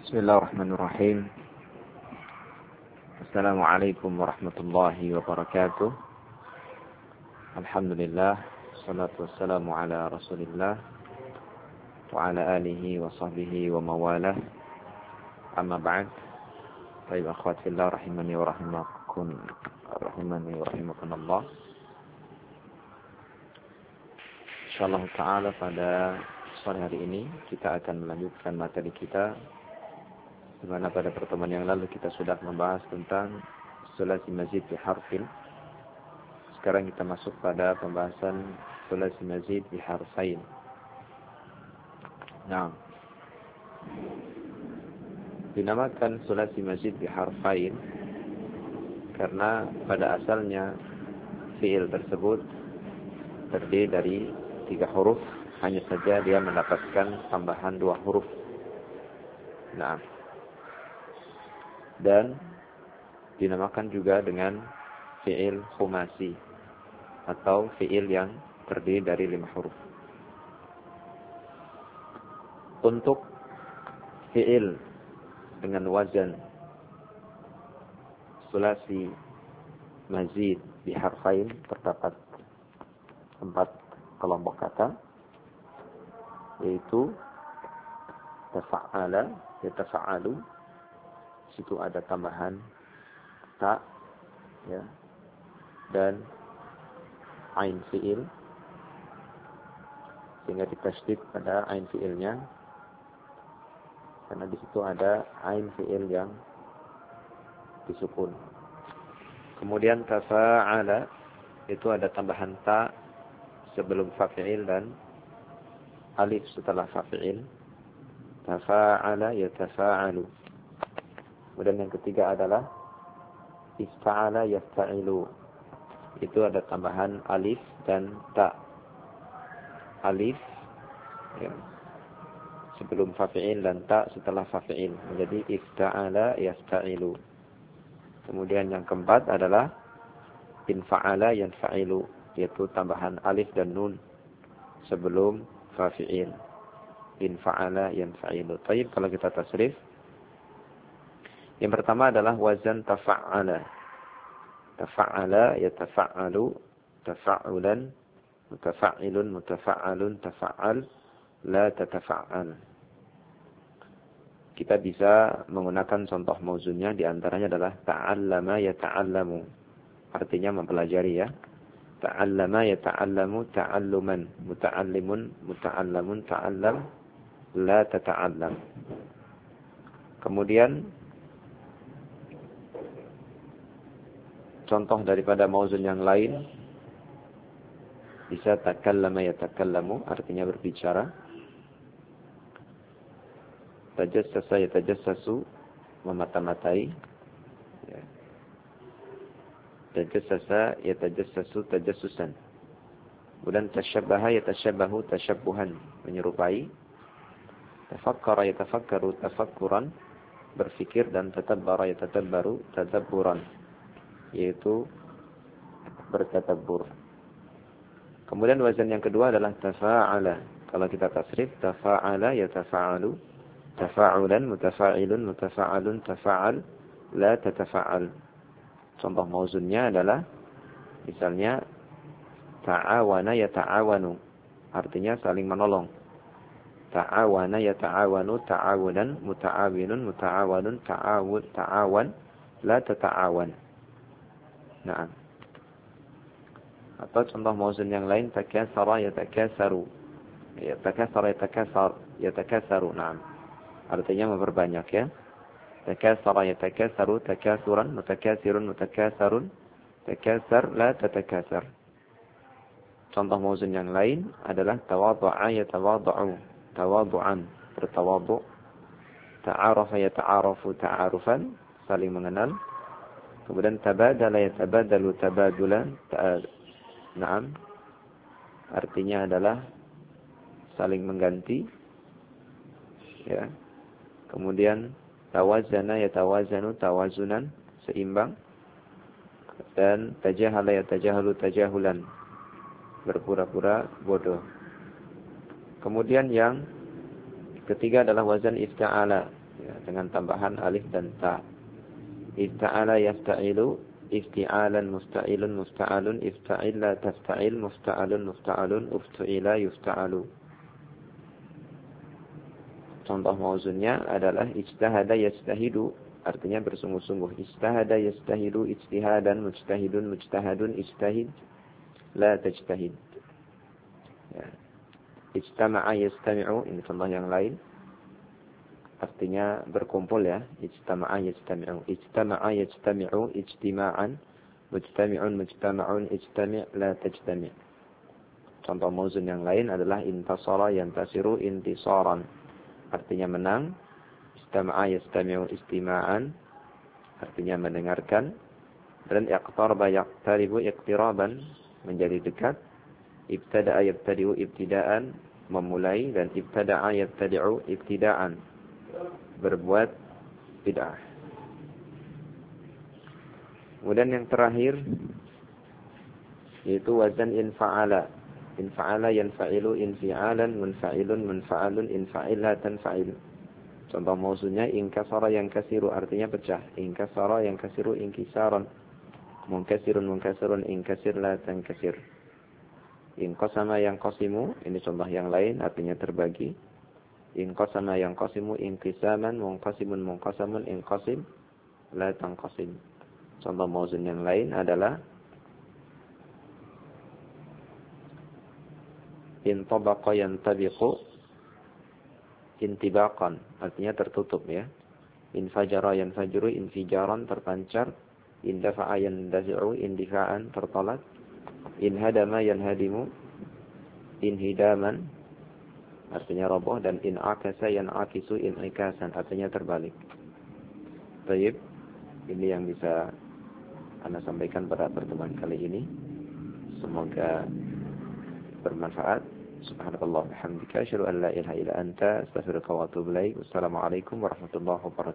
Bismillahirrahmanirrahim. Assalamualaikum warahmatullahi wabarakatuh. Alhamdulillah, salatu wassalamu ala Rasulillah wa ala alihi wa sahbihi wa mawalah. Amma ba'd. Baik akhwat fillah rahimani wa rahimakumullah. Insyaallah taala pada sore hari ini kita akan melanjutkan materi kita, di mana pada pertemuan yang lalu kita sudah membahas tentang sulasi mazid bi harfin. Sekarang kita masuk pada pembahasan sulasi mazid bi harfain. Nah, dinamakan sulasi mazid bi harfain karena pada asalnya fi'il tersebut terdiri dari 3 huruf, hanya saja dia mendapatkan tambahan 2 huruf. Nah, dan dinamakan juga dengan fi'il khumasi atau fi'il yang terdiri dari 5 huruf. Untuk fi'il dengan wazan sulasi mazid bi harfain terdapat 4 kelompok kata, yaitu tafa'ala, yatafa'alu. Situ ada tambahan ta, ya, dan ain fi'il, sehingga ditasydid pada ain fi'ilnya, karena di situ ada ain fi'il yang disukun. Kemudian tafa'ala, itu ada tambahan ta sebelum fa'il dan alif setelah fa'il. Tafa'ala yatafa'alu. Kemudian yang ketiga adalah ista'ala yasta'ilu. Itu ada tambahan alif dan ta. Alif, ya, sebelum fa'il dan ta setelah fa'il, menjadi ista'ala yasta'ilu. Kemudian yang keempat adalah infa'ala yanfa'ilu, yaitu tambahan alif dan nun sebelum fa'il. Infa'ala yanfa'ilu. Baik, kalau kita tasrif, yang pertama adalah wazan tafa'ala. Tafa'ala yatafa'alu, tafa'ulan, mutafa'ilun, mutafa'alun, tafa'al, la tatafa'al. Kita bisa menggunakan contoh mauzunnya, di antaranya adalah ta'allama yata'allamu. Artinya mempelajari, ya. Ta'allama yata'allamu ta'alluman, muta'allimun, muta'allamun, ta'allam, la tata'allam. Kemudian contoh daripada mauzun yang lain, bisa takallama yatakallamu, artinya berbicara. Tajassasa yatajassasu, memata-matai. Ya. Tajassasa yatajassasu tajassusan. Kemudian tasyabbaha yatashabbahu tashabbuhan, menyerupai. Tafakkara yatafakkaru tafakkuran, berfikir, dan tatabbara yatatabbaru tadabburan, yaitu bertadabbur. Kemudian wazan yang kedua adalah tafa'ala. Kalau kita tasrif, tafa'ala yatafa'alu, tafa'ulan, mutafa'ilun, mutafa'alun, tafa'al, la tatafa'al. Contoh mauzunnya adalah misalnya ta'awana yata'awanu, artinya saling menolong. Ta'awana yata'awanu, ta'awunan, muta'awinun, muta'awanun, ta'awan, la tata'awan. Nah, atau contoh mauzun yang lain, takasara yatakasaru, yatakasara yatakasaru. Nah, artinya memperbanyak, ya. Takasara yatakasaru takasuran, mutakasirun, mutakasarun, takasar, la tatakasar. Contoh mauzun yang lain adalah tawadhu'a yatawadhu'u, tawadhu'an, bertawadhu'. Ta'arafa yata'arafu ta'arufan, saling mengenal. Kemudian tabadala yatabadalu tabadulan. Naam, artinya adalah saling mengganti, ya. Kemudian tawazana yatawazanu tawazunan, seimbang. Dan tajahala yatajahalu tajahulan, berpura-pura bodoh. Kemudian yang ketiga adalah wazan ifta'ala, ya, dengan tambahan alif dan ta. Ifta'ala yafta'ilu, ifti'alan musta'ilun musta'alun, ifta'illa tafta'il, musta'alun musta'alun, uftu'ila yufta'alu. Contoh mauzunnya adalah ijtahada yastahidu, artinya bersungguh-sungguh. Ijtahada yastahidu, ijtihadan, mujtahidun, mujtahadun, ijtahid, la tajtahid. Ya. Ijtama'a yastami'u, ini contoh yang lain. Artinya berkumpul ya. Ijtama'a yastami'u. Ijtama'a yastami'u, ijtima'an, mujtami'un, mujtama'un, ijtami' la tajtami'. Contoh mauzun yang lain adalah intasara yantasiru intisaran. Artinya menang. Istama'a yastami'u istima'an, artinya mendengarkan. Dan iqtaraba yaqtaribu iqtiraban, menjadi dekat. Ibtada'a yabtadi'u ibtida'an, memulai. Dan ibtada'a yabtadi'u ibtida'an, berbuat bid'ah. Kemudian yang terakhir yaitu wazan infa'ala. Infa'ala yanfa'ilu infi'alan, munfa'ilun munfa'alun, infa'ila tanfa'il. Contoh mauzunnya inkasara yankasiru, artinya pecah. Inkasara yankasiru inkisaran, munkasirun munkasirun, inkasir la tankasir. Inqasama yanqasimu, ini contoh yang lain, artinya terbagi. Inqasama yanqasimu inqisaman, munqasimun munqasamun, inqasim la tanqasim. Contoh mauzun yang lain adalah intabaqa yantabiqu intibaqan, artinya tertutup ya. Infajara yanfajru infijaran, terpancar. Indafa'a yandafi'u indifa'an, tertolak. Inhadama yanhadimu inhidaman, artinya roboh. Dan in'akasa yan'akisu in'ikasan, artinya terbalik. Baik, ini yang bisa Anda sampaikan pada pertemuan kali ini. Semoga bermanfaat. Subhanallah bihamdika asyhadu an la ilaha illa anta astaghfiruka wa atubu ilaik. Wassalamualaikum warahmatullahi wabarakatuh.